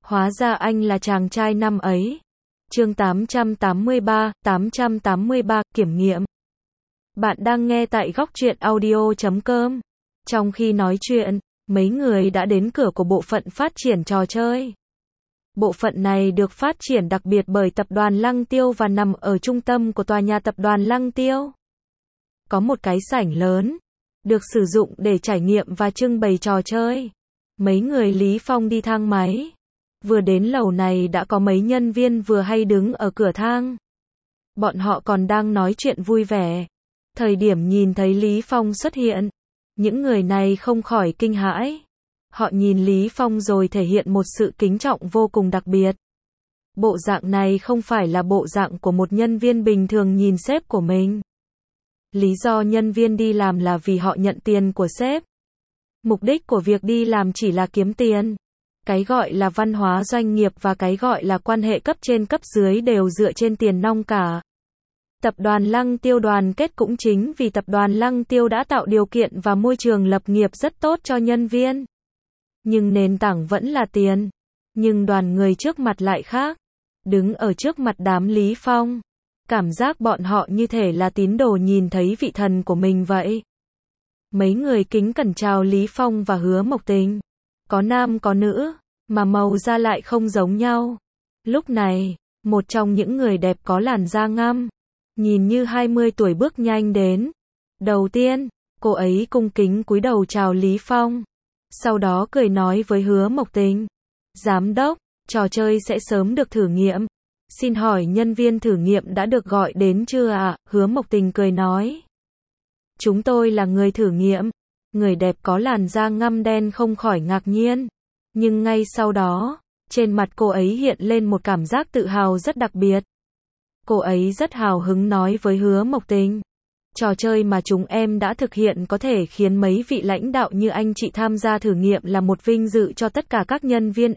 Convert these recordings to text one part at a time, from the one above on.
Hóa ra anh là chàng trai năm ấy. Chương 883, kiểm nghiệm. Bạn đang nghe tại góc truyện audio.com. Trong khi nói chuyện, mấy người đã đến cửa của bộ phận phát triển trò chơi. Bộ phận này được phát triển đặc biệt bởi tập đoàn Lăng Tiêu và nằm ở trung tâm của tòa nhà tập đoàn Lăng Tiêu. Có một cái sảnh lớn, được sử dụng để trải nghiệm và trưng bày trò chơi. Mấy người Lý Phong đi thang máy. Vừa đến lầu này đã có mấy nhân viên vừa hay đứng ở cửa thang. Bọn họ còn đang nói chuyện vui vẻ. Thời điểm nhìn thấy Lý Phong xuất hiện, những người này không khỏi kinh hãi. Họ nhìn Lý Phong rồi thể hiện một sự kính trọng vô cùng đặc biệt. Bộ dạng này không phải là bộ dạng của một nhân viên bình thường nhìn sếp của mình. Lý do nhân viên đi làm là vì họ nhận tiền của sếp. Mục đích của việc đi làm chỉ là kiếm tiền. Cái gọi là văn hóa doanh nghiệp và cái gọi là quan hệ cấp trên cấp dưới đều dựa trên tiền nong cả. Tập đoàn Lăng Tiêu đoàn kết cũng chính vì tập đoàn Lăng Tiêu đã tạo điều kiện và môi trường lập nghiệp rất tốt cho nhân viên. Nhưng nền tảng vẫn là tiền. Nhưng đoàn người trước mặt lại khác. Đứng ở trước mặt đám Lý Phong. Cảm giác bọn họ như thể là tín đồ nhìn thấy vị thần của mình vậy. Mấy người kính cẩn chào Lý Phong và Hứa Mộc Tình. Có nam có nữ, mà màu da lại không giống nhau. Lúc này, một trong những người đẹp có làn da ngăm, nhìn như 20 tuổi bước nhanh đến. Đầu tiên, cô ấy cung kính cúi đầu chào Lý Phong. Sau đó cười nói với Hứa Mộc Tình. Giám đốc, trò chơi sẽ sớm được thử nghiệm. Xin hỏi nhân viên thử nghiệm đã được gọi đến chưa ạ? Hứa Mộc Tình cười nói. Chúng tôi là người thử nghiệm. Người đẹp có làn da ngăm đen không khỏi ngạc nhiên. Nhưng ngay sau đó, trên mặt cô ấy hiện lên một cảm giác tự hào rất đặc biệt. Cô ấy rất hào hứng nói với Hứa Mộc Tình. Trò chơi mà chúng em đã thực hiện có thể khiến mấy vị lãnh đạo như anh chị tham gia thử nghiệm là một vinh dự cho tất cả các nhân viên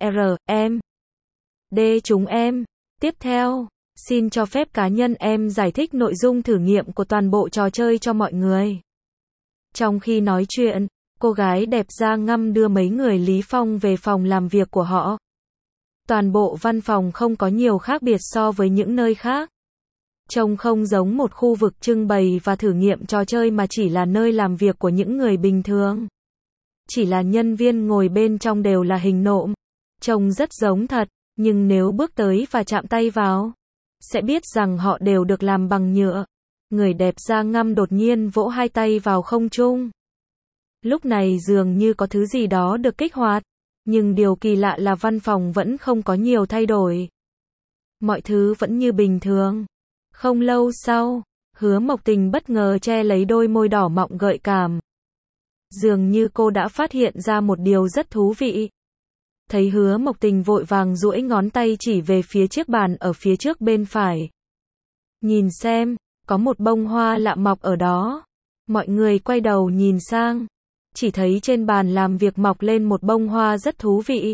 R.M.D. chúng em. Tiếp theo, xin cho phép cá nhân em giải thích nội dung thử nghiệm của toàn bộ trò chơi cho mọi người. Trong khi nói chuyện, cô gái đẹp da ngăm đưa mấy người Lý Phong về phòng làm việc của họ. Toàn bộ văn phòng không có nhiều khác biệt so với những nơi khác. Trông không giống một khu vực trưng bày và thử nghiệm trò chơi mà chỉ là nơi làm việc của những người bình thường. Chỉ là nhân viên ngồi bên trong đều là hình nộm. Trông rất giống thật, nhưng nếu bước tới và chạm tay vào, sẽ biết rằng họ đều được làm bằng nhựa. Người đẹp da ngăm đột nhiên vỗ hai tay vào không trung. Lúc này dường như có thứ gì đó được kích hoạt, nhưng điều kỳ lạ là văn phòng vẫn không có nhiều thay đổi. Mọi thứ vẫn như bình thường. Không lâu sau, Hứa Mộc Tình bất ngờ che lấy đôi môi đỏ mọng gợi cảm. Dường như cô đã phát hiện ra một điều rất thú vị. Thấy Hứa Mộc Tình vội vàng duỗi ngón tay chỉ về phía chiếc bàn ở phía trước bên phải. Nhìn xem, có một bông hoa lạ mọc ở đó. Mọi người quay đầu nhìn sang. Chỉ thấy trên bàn làm việc mọc lên một bông hoa rất thú vị.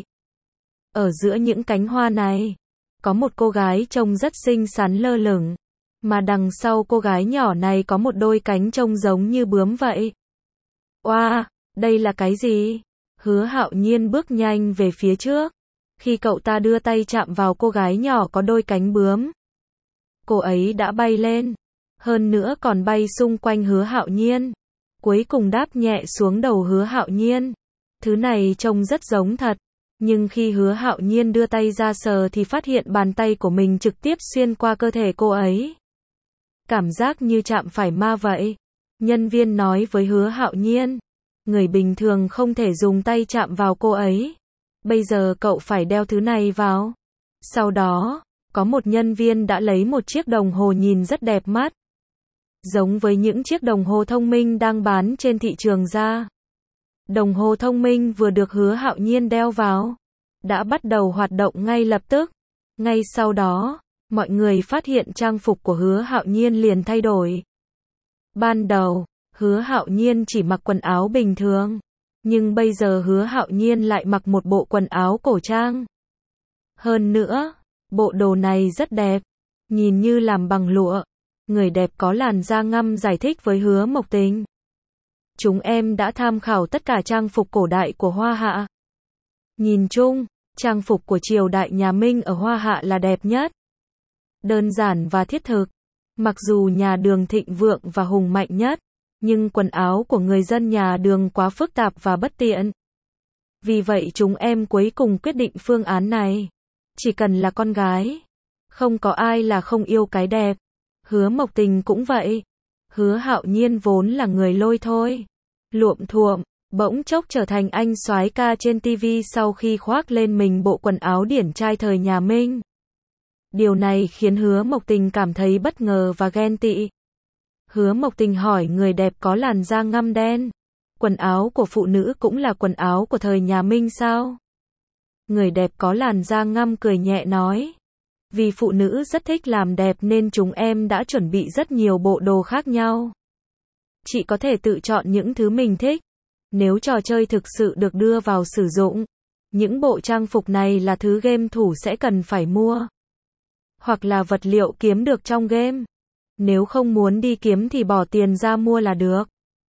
Ở giữa những cánh hoa này, có một cô gái trông rất xinh xắn lơ lửng. Mà đằng sau cô gái nhỏ này có một đôi cánh trông giống như bướm vậy. Oa, đây là cái gì? Hứa Hạo Nhiên bước nhanh về phía trước. Khi cậu ta đưa tay chạm vào cô gái nhỏ có đôi cánh bướm, cô ấy đã bay lên. Hơn nữa còn bay xung quanh Hứa Hạo Nhiên. Cuối cùng đáp nhẹ xuống đầu Hứa Hạo Nhiên. Thứ này trông rất giống thật. Nhưng khi Hứa Hạo Nhiên đưa tay ra sờ thì phát hiện bàn tay của mình trực tiếp xuyên qua cơ thể cô ấy. Cảm giác như chạm phải ma vậy. Nhân viên nói với Hứa Hạo Nhiên. Người bình thường không thể dùng tay chạm vào cô ấy. Bây giờ cậu phải đeo thứ này vào. Sau đó, có một nhân viên đã lấy một chiếc đồng hồ nhìn rất đẹp mắt. Giống với những chiếc đồng hồ thông minh đang bán trên thị trường ra. Đồng hồ thông minh vừa được Hứa Hạo Nhiên đeo vào, đã bắt đầu hoạt động ngay lập tức. Ngay sau đó, mọi người phát hiện trang phục của Hứa Hạo Nhiên liền thay đổi. Ban đầu, Hứa Hạo Nhiên chỉ mặc quần áo bình thường, nhưng bây giờ Hứa Hạo Nhiên lại mặc một bộ quần áo cổ trang. Hơn nữa, bộ đồ này rất đẹp, nhìn như làm bằng lụa. Người đẹp có làn da ngăm giải thích với Hứa Mộc Tình. Chúng em đã tham khảo tất cả trang phục cổ đại của Hoa Hạ. Nhìn chung, Trang phục của triều đại nhà Minh ở Hoa Hạ là đẹp nhất. Đơn giản và thiết thực. Mặc dù nhà Đường thịnh vượng và hùng mạnh nhất, nhưng quần áo của người dân nhà Đường quá phức tạp và bất tiện. Vì vậy chúng em cuối cùng quyết định phương án này. Chỉ cần là con gái. Không có ai là không yêu cái đẹp. Hứa Mộc Tình cũng vậy. Hứa Hạo Nhiên vốn là người lôi thôi. Luộm thuộm, bỗng chốc trở thành anh soái ca trên TV sau khi khoác lên mình bộ quần áo điển trai thời nhà Minh. Điều này khiến Hứa Mộc Tình cảm thấy bất ngờ và ghen tị. Hứa Mộc Tình hỏi người đẹp có làn da ngăm đen. Quần áo của phụ nữ cũng là quần áo của thời nhà Minh sao? Người đẹp có làn da ngăm cười nhẹ nói. Vì phụ nữ rất thích làm đẹp nên chúng em đã chuẩn bị rất nhiều bộ đồ khác nhau. Chị có thể tự chọn những thứ mình thích. Nếu trò chơi thực sự được đưa vào sử dụng, những bộ trang phục này là thứ game thủ sẽ cần phải mua. Hoặc là vật liệu kiếm được trong game. Nếu không muốn đi kiếm thì bỏ tiền ra mua là được.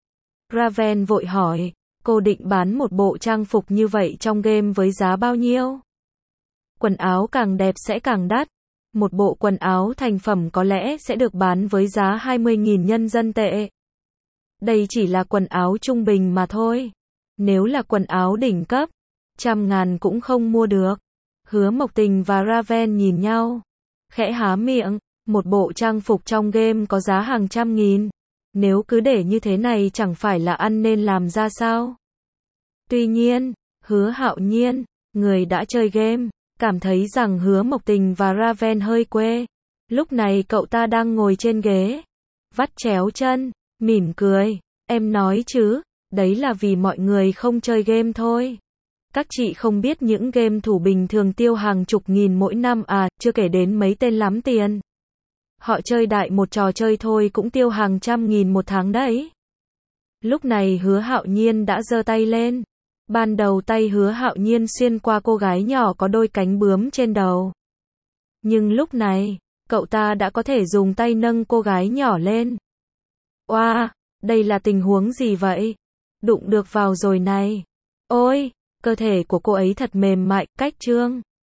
Raven vội hỏi, cô định bán một bộ trang phục như vậy trong game với giá bao nhiêu? Quần áo càng đẹp sẽ càng đắt. Một bộ quần áo thành phẩm có lẽ sẽ được bán với giá 20.000 nhân dân tệ. Đây chỉ là quần áo trung bình mà thôi. Nếu là quần áo đỉnh cấp, 100.000 cũng không mua được. Hứa Mộc Tình và Raven nhìn nhau. Khẽ há miệng, một bộ trang phục trong game có giá hàng trăm nghìn. Nếu cứ để như thế này chẳng phải là ăn nên làm ra sao? Tuy nhiên, Hứa Hạo Nhiên, người đã chơi game, cảm thấy rằng Hứa Mộc Tình và Raven hơi quê. Lúc này cậu ta đang ngồi trên ghế, vắt chéo chân, mỉm cười. Em nói chứ, đấy là vì mọi người không chơi game thôi. Các chị không biết những game thủ bình thường tiêu hàng chục nghìn mỗi năm à, chưa kể đến mấy tên lắm tiền. Họ chơi đại một trò chơi thôi cũng tiêu hàng trăm nghìn một tháng đấy. Lúc này Hứa Hạo Nhiên đã giơ tay lên. Ban đầu tay Hứa Hạo Nhiên xuyên qua cô gái nhỏ có đôi cánh bướm trên đầu. Nhưng lúc này, cậu ta đã có thể dùng tay nâng cô gái nhỏ lên. Oa, đây là tình huống gì vậy? Đụng được vào rồi này. Ôi, cơ thể của cô ấy thật mềm mại, cách trương.